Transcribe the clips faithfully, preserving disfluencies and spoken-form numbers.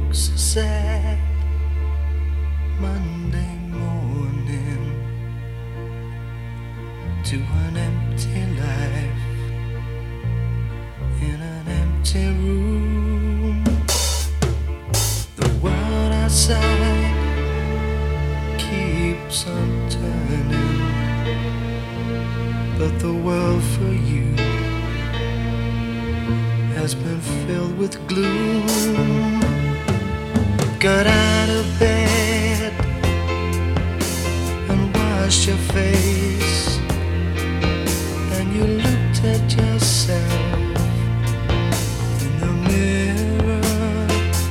so sad. Monday morning to an empty life in an empty room. The world outside keeps on turning, but the world for you has been filled with gloom. Got out of bed and washed your face, and you looked at yourself in the mirror.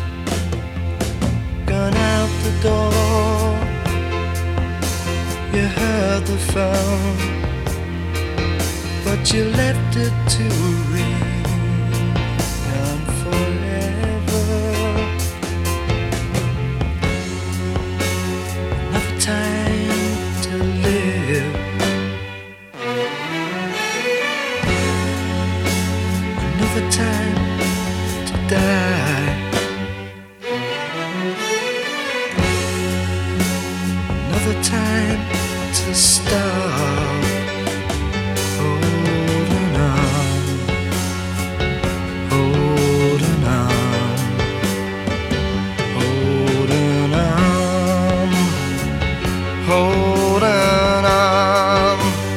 Gone out the door, you heard the phone, but you left it to ring on forever. Another time to live, another time to die, another time to stop holding on, holding on, holding on, holding on,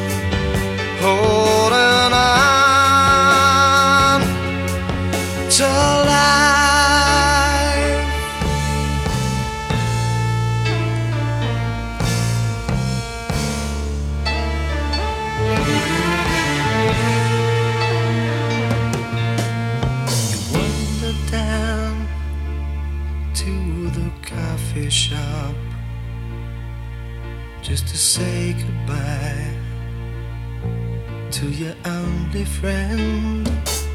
holding on to life. You wander down to the coffee shop just to say goodbye to your only friend.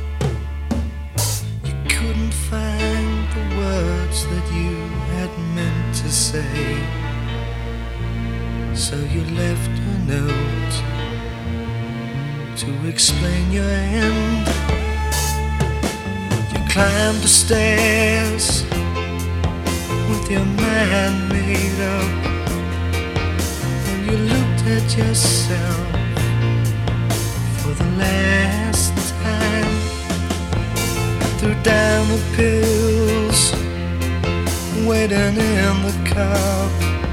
You couldn't find the words that you had meant to say, so you left a note to explain your end. You climbed the stairs with your mind made up, and you looked at yourself for the last time. Threw down the pills waiting in the cup,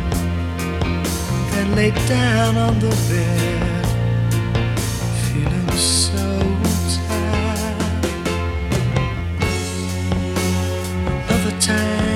and laid down on the bed feeling so tired. Another time